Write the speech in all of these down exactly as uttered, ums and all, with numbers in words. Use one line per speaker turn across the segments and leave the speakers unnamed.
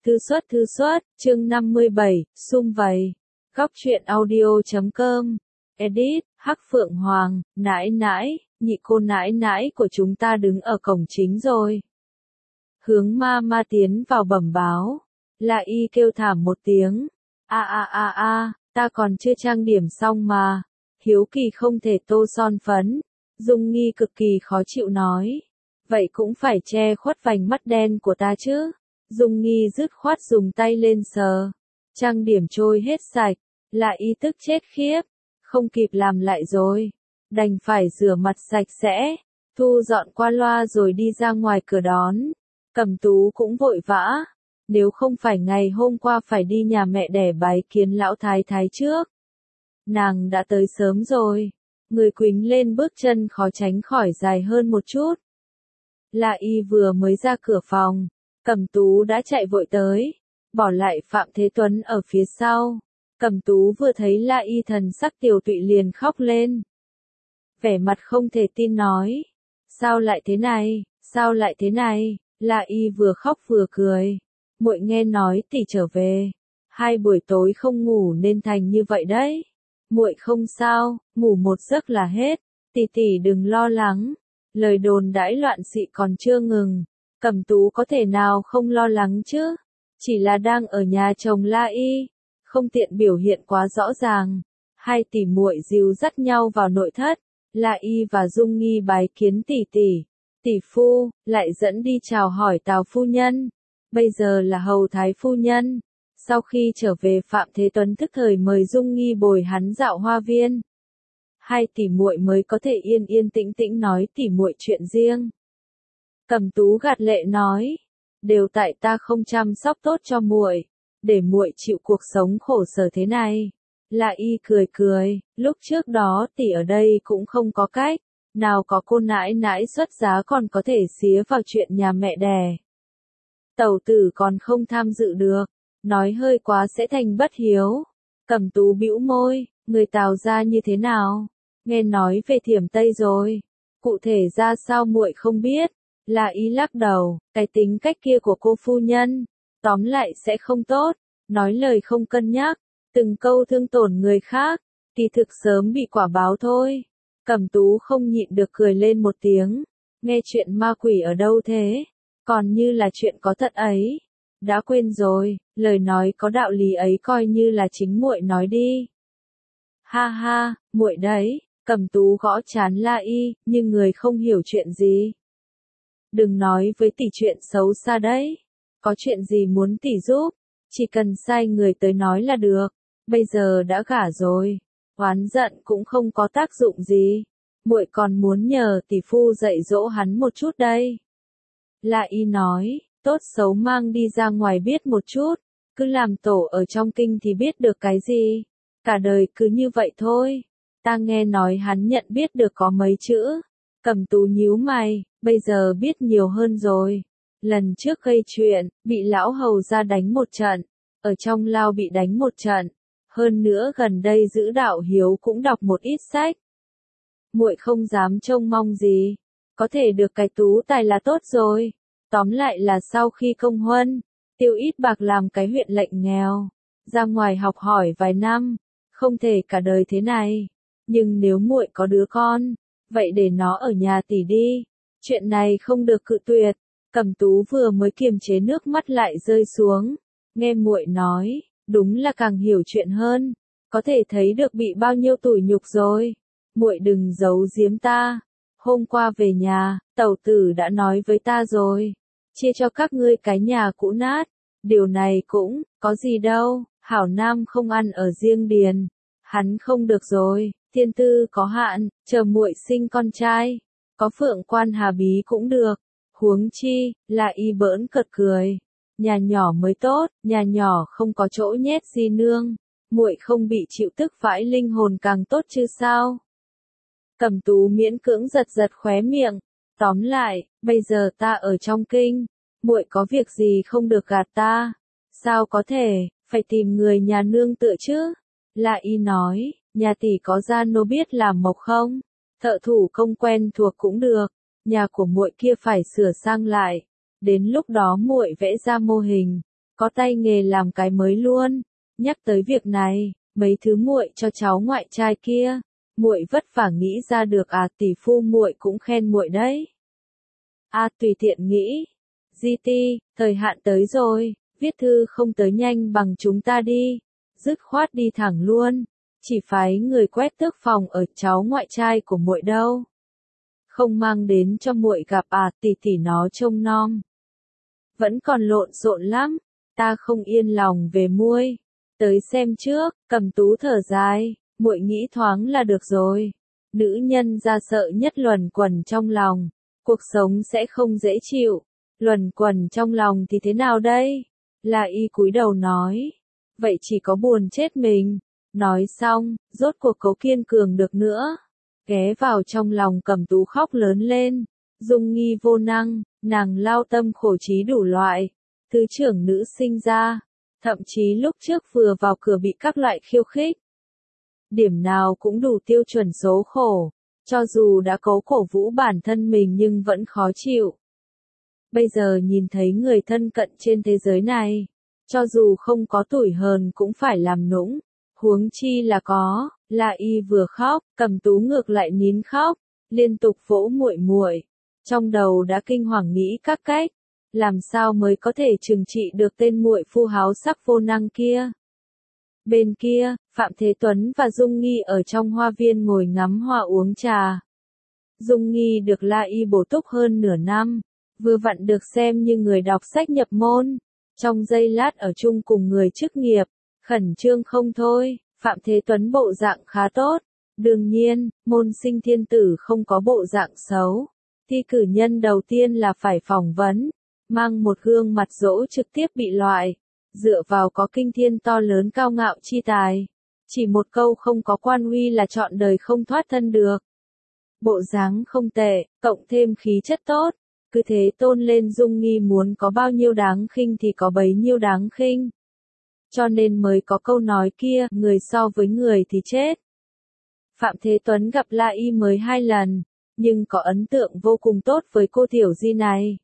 Thư xuất thư xuất, chương năm mươi bảy, sum vầy. Góc truyện audio chấm com. Edit, Hắc Phượng Hoàng, nãi nãi, nhị cô nãi nãi của chúng ta đứng ở cổng chính rồi. Hướng ma ma tiến vào bẩm báo. La Y kêu thảm một tiếng. A a a a, ta còn chưa trang điểm xong mà. Hiếu Kỳ không thể tô son phấn. Dung Nghi cực kỳ khó chịu nói. Vậy cũng phải che khuất vành mắt đen của ta chứ. Dung Nghi dứt khoát dùng tay lên sờ. Trang điểm trôi hết sạch. La Y tức chết khiếp. Không kịp làm lại rồi. Đành phải rửa mặt sạch sẽ. Thu dọn qua loa rồi đi ra ngoài cửa đón. Cẩm Tú cũng vội vã. Nếu không phải ngày hôm qua phải đi nhà mẹ đẻ bái kiến lão thái thái trước. Nàng đã tới sớm rồi. Người quỳnh lên bước chân khó tránh khỏi dài hơn một chút. La Y vừa mới ra cửa phòng. Cẩm Tú đã chạy vội tới. Bỏ lại Phạm Thế Tuấn ở phía sau. Cẩm Tú vừa thấy La Y thần sắc tiều tụy liền khóc lên. Vẻ mặt không thể tin nói. Sao lại thế này, sao lại thế này, La Y vừa khóc vừa cười. Muội nghe nói tỷ trở về. Hai buổi tối không ngủ nên thành như vậy đấy. Muội không sao, ngủ một giấc là hết. Tỷ tỷ đừng lo lắng. Lời đồn đãi loạn xị còn chưa ngừng. Cẩm Tú có thể nào không lo lắng chứ? Chỉ là đang ở nhà chồng La Y. Không tiện biểu hiện quá rõ ràng. Hai tỷ muội dìu dắt nhau vào nội thất. La Y và Dung Nghi bái kiến tỷ tỷ. Tỷ phu, lại dẫn đi chào hỏi Tào phu nhân. Bây giờ là hầu thái phu nhân. Sau khi trở về Phạm Thế Tuấn thức thời mời Dung Nghi bồi hắn dạo hoa viên. Hai tỷ muội mới có thể yên yên tĩnh tĩnh nói tỷ muội chuyện riêng. Cẩm Tú gạt lệ nói, đều tại ta không chăm sóc tốt cho muội, để muội chịu cuộc sống khổ sở thế này. La Y cười cười, lúc trước đó tỷ ở đây cũng không có cách, nào có cô nãi nãi xuất giá còn có thể xía vào chuyện nhà mẹ đẻ. Tẩu tử còn không tham dự được, nói hơi quá sẽ thành bất hiếu. Cẩm Tú bĩu môi, người Tào gia như thế nào? Nghe nói về Thiểm Tây rồi, cụ thể ra sao muội không biết. La Y lắc đầu, cái tính cách kia của cô phu nhân, tóm lại sẽ không tốt, nói lời không cân nhắc, từng câu thương tổn người khác, kỳ thực sớm bị quả báo thôi. Cẩm Tú không nhịn được cười lên một tiếng, nghe chuyện ma quỷ ở đâu thế, còn như là chuyện có thật ấy. Đã quên rồi, lời nói có đạo lý ấy coi như là chính muội nói đi. Ha ha, muội đấy, Cẩm Tú gõ trán La Y, nhưng người không hiểu chuyện gì. Đừng nói với tỷ chuyện xấu xa đấy. Có chuyện gì muốn tỷ giúp, chỉ cần sai người tới nói là được. Bây giờ đã gả rồi, oán giận cũng không có tác dụng gì. Muội còn muốn nhờ tỷ phu dạy dỗ hắn một chút đây. La Y nói, tốt xấu mang đi ra ngoài biết một chút, cứ làm tổ ở trong kinh thì biết được cái gì. Cả đời cứ như vậy thôi. Ta nghe nói hắn nhận biết được có mấy chữ. Cẩm Tú nhíu mày, bây giờ biết nhiều hơn rồi. Lần trước gây chuyện, bị lão hầu ra đánh một trận, ở trong lao bị đánh một trận. Hơn nữa gần đây giữ đạo hiếu cũng đọc một ít sách. Muội không dám trông mong gì, có thể được cái tú tài là tốt rồi. Tóm lại là sau khi công huân, tiêu ít bạc làm cái huyện lệnh nghèo, ra ngoài học hỏi vài năm, không thể cả đời thế này. Nhưng nếu muội có đứa con, vậy để nó ở nhà tỷ đi. Chuyện này không được cự tuyệt. Cẩm Tú vừa mới kiềm chế nước mắt lại rơi xuống. Nghe muội nói, đúng là càng hiểu chuyện hơn. Có thể thấy được bị bao nhiêu tủi nhục rồi. Muội đừng giấu giếm ta. Hôm qua về nhà, tẩu tử đã nói với ta rồi. Chia cho các ngươi cái nhà cũ nát. Điều này cũng, có gì đâu. Hảo Nam không ăn ở riêng điền. Hắn không được rồi. Thiên tư có hạn, chờ muội sinh con trai, có Phượng Quan Hà Bí cũng được. Huống chi, La Y bỡn cợt cười. Nhà nhỏ mới tốt, nhà nhỏ không có chỗ nhét di nương, muội không bị chịu tức vãi linh hồn càng tốt chứ sao? Cẩm Tú miễn cưỡng giật giật khóe miệng, tóm lại, bây giờ ta ở trong kinh, muội có việc gì không được gạt ta? Sao có thể, phải tìm người nhà nương tựa chứ? La Y nói. Nhà tỷ có gia nô biết làm mộc không? Thợ thủ công quen thuộc cũng được. Nhà của muội kia phải sửa sang lại. Đến lúc đó muội vẽ ra mô hình, có tay nghề làm cái mới luôn. Nhắc tới việc này, mấy thứ muội cho cháu ngoại trai kia, muội vất vả nghĩ ra được à, tỷ phu muội cũng khen muội đấy. A tùy tiện nghĩ. giê tê, thời hạn tới rồi, viết thư không tới nhanh bằng chúng ta đi. Dứt khoát đi thẳng luôn, chỉ phái người quét tước phòng ở cháu ngoại trai của muội đâu. Không mang đến cho muội gặp à, tỷ tỷ nó trông nom. Vẫn còn lộn xộn lắm, ta không yên lòng về muôi. Tới xem trước, Cầm Tú thở dài, muội nghĩ thoáng là được rồi. Nữ nhân ra sợ nhất luẩn quẩn trong lòng, cuộc sống sẽ không dễ chịu. Luẩn quẩn trong lòng thì thế nào đây? La Y cúi đầu nói, vậy chỉ có buồn chết mình. Nói xong, rốt cuộc cố kiên cường được nữa. Ghé vào trong lòng Cầm Tú khóc lớn lên. Dung Nghi vô năng, nàng lao tâm khổ trí đủ loại. Thứ trưởng nữ sinh ra, thậm chí lúc trước vừa vào cửa bị các loại khiêu khích. Điểm nào cũng đủ tiêu chuẩn số khổ, cho dù đã cố cổ vũ bản thân mình nhưng vẫn khó chịu. Bây giờ nhìn thấy người thân cận trên thế giới này, cho dù không có tủi hờn cũng phải làm nũng, huống chi là có. La Y vừa khóc, Cầm Tú ngược lại nín khóc, liên tục vỗ muội muội, trong đầu đã kinh hoàng nghĩ các cách, làm sao mới có thể trừng trị được tên muội phu háo sắc vô năng kia. Bên kia, Phạm Thế Tuấn và Dung Nghi ở trong hoa viên ngồi ngắm hoa uống trà. Dung Nghi được La Y bổ túc hơn nửa năm, vừa vặn được xem như người đọc sách nhập môn, trong giây lát ở chung cùng người chức nghiệp, khẩn trương không thôi. Phạm Thế Tuấn bộ dạng khá tốt, đương nhiên, môn sinh thiên tử không có bộ dạng xấu. Thi cử nhân đầu tiên là phải phỏng vấn, mang một gương mặt dỗ trực tiếp bị loại, dựa vào có kinh thiên to lớn cao ngạo chi tài. Chỉ một câu không có quan uy là trọn đời không thoát thân được. Bộ dáng không tệ, cộng thêm khí chất tốt, cứ thế tôn lên. Dung Nghi muốn có bao nhiêu đáng khinh thì có bấy nhiêu đáng khinh. Cho nên mới có câu nói kia, người so với người thì chết. Phạm Thế Tuấn gặp La Y mới hai lần, nhưng có ấn tượng vô cùng tốt với cô tiểu di này.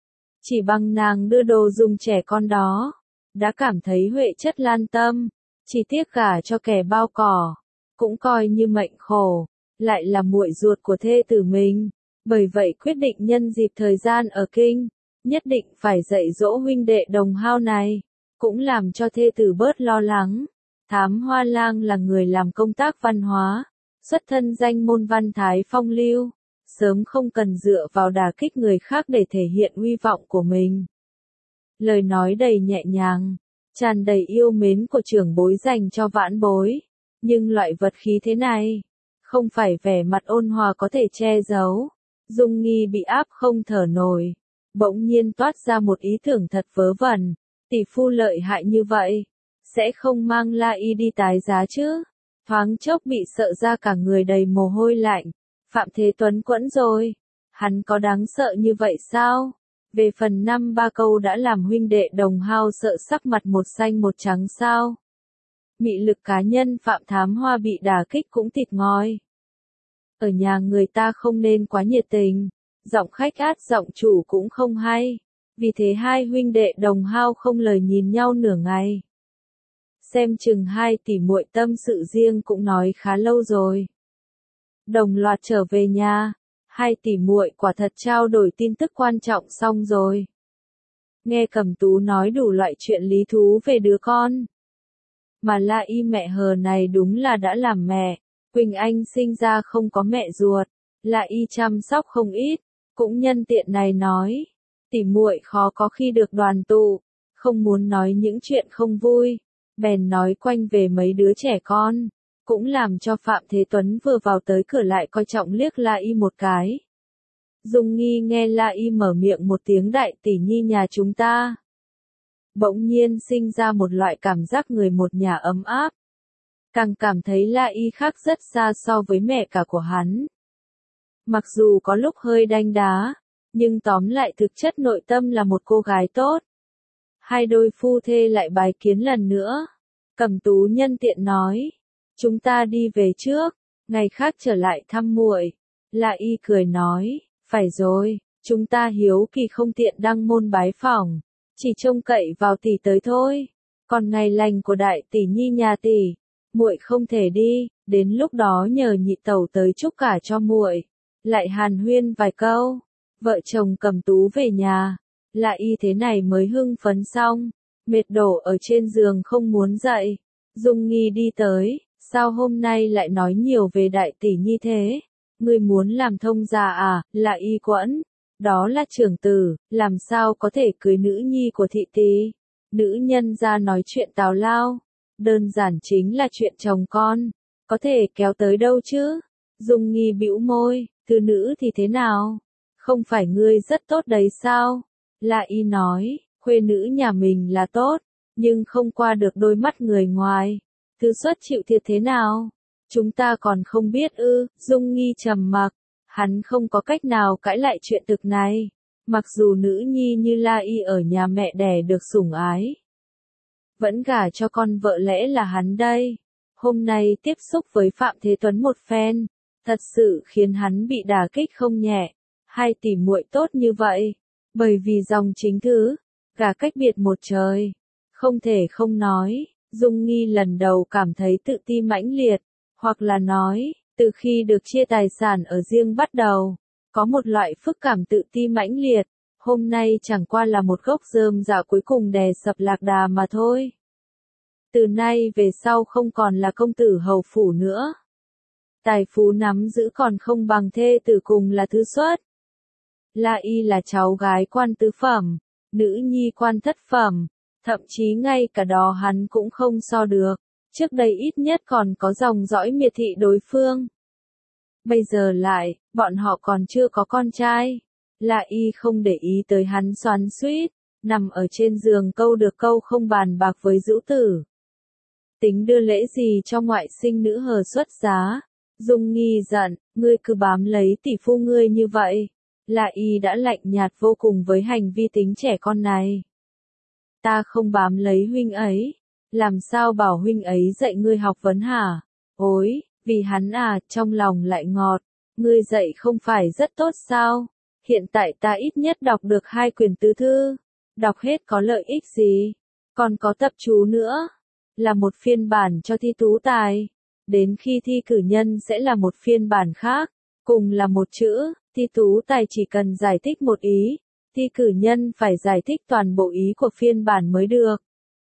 Chỉ bằng nàng đưa đồ dùng trẻ con đó, đã cảm thấy huệ chất lan tâm, chỉ tiếc gả cho kẻ bao cỏ, cũng coi như mệnh khổ, lại là muội ruột của thê tử mình, bởi vậy quyết định nhân dịp thời gian ở kinh, nhất định phải dạy dỗ huynh đệ đồng hao này, cũng làm cho thê tử bớt lo lắng. Thám Hoa Lang là người làm công tác văn hóa, xuất thân danh môn văn thái phong lưu, sớm không cần dựa vào đả kích người khác để thể hiện uy vọng của mình. Lời nói đầy nhẹ nhàng, tràn đầy yêu mến của trưởng bối dành cho vãn bối, nhưng loại vật khí thế này, không phải vẻ mặt ôn hòa có thể che giấu. Dung Nghi bị áp không thở nổi, bỗng nhiên toát ra một ý tưởng thật vớ vẩn, tỷ phu lợi hại như vậy, sẽ không mang La Y đi tái giá chứ? Thoáng chốc bị sợ ra cả người đầy mồ hôi lạnh. Phạm Thế Tuấn quẫn rồi, hắn có đáng sợ như vậy sao? Về phần năm ba câu đã làm huynh đệ đồng hao sợ sắc mặt một xanh một trắng sao? Mị lực cá nhân Phạm Thám Hoa bị đả kích cũng thịt ngòi. Ở nhà người ta không nên quá nhiệt tình, giọng khách át giọng chủ cũng không hay, vì thế hai huynh đệ đồng hao không lời nhìn nhau nửa ngày. Xem chừng hai tỷ muội tâm sự riêng cũng nói khá lâu rồi. Đồng loạt trở về nhà, hai tỷ muội quả thật trao đổi tin tức quan trọng xong rồi. Nghe Cẩm Tú nói đủ loại chuyện lý thú về đứa con. Mà La Y mẹ hờ này đúng là đã làm mẹ, Quỳnh Anh sinh ra không có mẹ ruột, La Y chăm sóc không ít, cũng nhân tiện này nói, tỷ muội khó có khi được đoàn tụ, không muốn nói những chuyện không vui, bèn nói quanh về mấy đứa trẻ con. Cũng làm cho Phạm Thế Tuấn vừa vào tới cửa lại coi trọng liếc La Y một cái. Dung Nghi nghe La Y mở miệng một tiếng đại tỷ nhi nhà chúng ta, bỗng nhiên sinh ra một loại cảm giác người một nhà ấm áp. Càng cảm thấy La Y khác rất xa so với mẹ cả của hắn. Mặc dù có lúc hơi đanh đá, nhưng tóm lại thực chất nội tâm là một cô gái tốt. Hai đôi phu thê lại bái kiến lần nữa. Cẩm Tú nhân tiện nói, chúng ta đi về trước, ngày khác trở lại thăm muội. La Y cười nói, phải rồi, chúng ta hiếu kỳ không tiện đăng môn bái phỏng, chỉ trông cậy vào tỷ tới thôi. Còn ngày lành của đại tỷ nhi nhà tỷ, muội không thể đi, đến lúc đó nhờ nhị tẩu tới chúc cả cho muội. Lại hàn huyên vài câu, vợ chồng Cầm Tú về nhà, Lại Y thế này mới hưng phấn xong, mệt đổ ở trên giường không muốn dậy. Dung Nghi đi tới, sao hôm nay lại nói nhiều về đại tỷ nhi thế? Ngươi muốn làm thông gia à? Lại Y quẫn, đó là trưởng tử, làm sao có thể cưới nữ nhi của thị tỷ? Nữ nhân ra nói chuyện tào lao, đơn giản chính là chuyện chồng con, có thể kéo tới đâu chứ? Dung Nghi bĩu môi, thư nữ thì thế nào? Không phải ngươi rất tốt đấy sao? Lại Y nói, khuê nữ nhà mình là tốt, nhưng không qua được đôi mắt người ngoài. Thư xuất chịu thiệt thế nào? Chúng ta còn không biết ư? Dung Nghi trầm mặc, hắn không có cách nào cãi lại chuyện thực này. Mặc dù nữ nhi như La Y ở nhà mẹ đẻ được sủng ái, vẫn gả cho con vợ lẽ là hắn đây. Hôm nay tiếp xúc với Phạm Thế Tuấn một phen, thật sự khiến hắn bị đả kích không nhẹ. Hai tỷ muội tốt như vậy, bởi vì dòng chính thứ, gả cách biệt một trời. Không thể không nói, Dung Nghi lần đầu cảm thấy tự ti mãnh liệt, hoặc là nói, từ khi được chia tài sản ở riêng bắt đầu, có một loại phức cảm tự ti mãnh liệt. Hôm nay chẳng qua là một gốc rơm rạ cuối cùng đè sập lạc đà mà thôi. Từ nay về sau không còn là công tử hầu phủ nữa. Tài phú nắm giữ còn không bằng thê tử cùng là thứ xuất. La Y là cháu gái quan tứ phẩm, nữ nhi quan thất phẩm, thậm chí ngay cả đó hắn cũng không so được. Trước đây ít nhất còn có dòng dõi miệt thị đối phương. Bây giờ lại, bọn họ còn chưa có con trai. La Y không để ý tới hắn xoắn xuýt, nằm ở trên giường câu được câu không bàn bạc với Dữu Tử. Tính đưa lễ gì cho ngoại sinh nữ hờ xuất giá? Dung Nghi giận, ngươi cứ bám lấy tỷ phu ngươi như vậy. La Y đã lạnh nhạt vô cùng với hành vi tính trẻ con này. Ta không bám lấy huynh ấy, làm sao bảo huynh ấy dạy ngươi học vấn hả? Ôi, vì hắn à, trong lòng lại ngọt, ngươi dạy không phải rất tốt sao? Hiện tại ta ít nhất đọc được hai quyển tứ thư, đọc hết có lợi ích gì? Còn có tập chú nữa, là một phiên bản cho thi tú tài. Đến khi thi cử nhân sẽ là một phiên bản khác, cùng là một chữ, thi tú tài chỉ cần giải thích một ý, thi cử nhân phải giải thích toàn bộ ý của phiên bản mới được.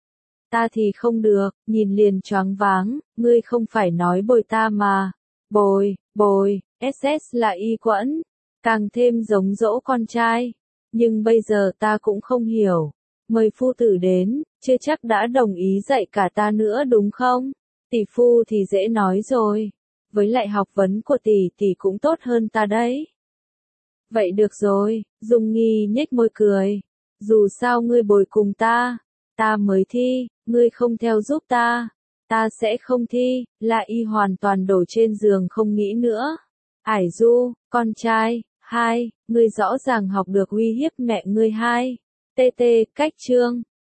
Ta thì không được, nhìn liền choáng váng, ngươi không phải nói bồi ta mà. Bồi, bồi, ét ét là Y quẫn, càng thêm giống dỗ con trai. Nhưng bây giờ ta cũng không hiểu, mời phu tử đến, chưa chắc đã đồng ý dạy cả ta nữa đúng không? Tỷ phu thì dễ nói rồi, với lại học vấn của tỷ tỷ cũng tốt hơn ta đấy. Vậy được rồi, Dung Nghi nhếch môi cười, dù sao ngươi bồi cùng ta, ta mới thi, ngươi không theo giúp ta, ta sẽ không thi. La Y hoàn toàn đổ trên giường không nghĩ nữa. Ải Du, con trai, hai, ngươi rõ ràng học được uy hiếp mẹ ngươi hai. Tê tê, cách chương.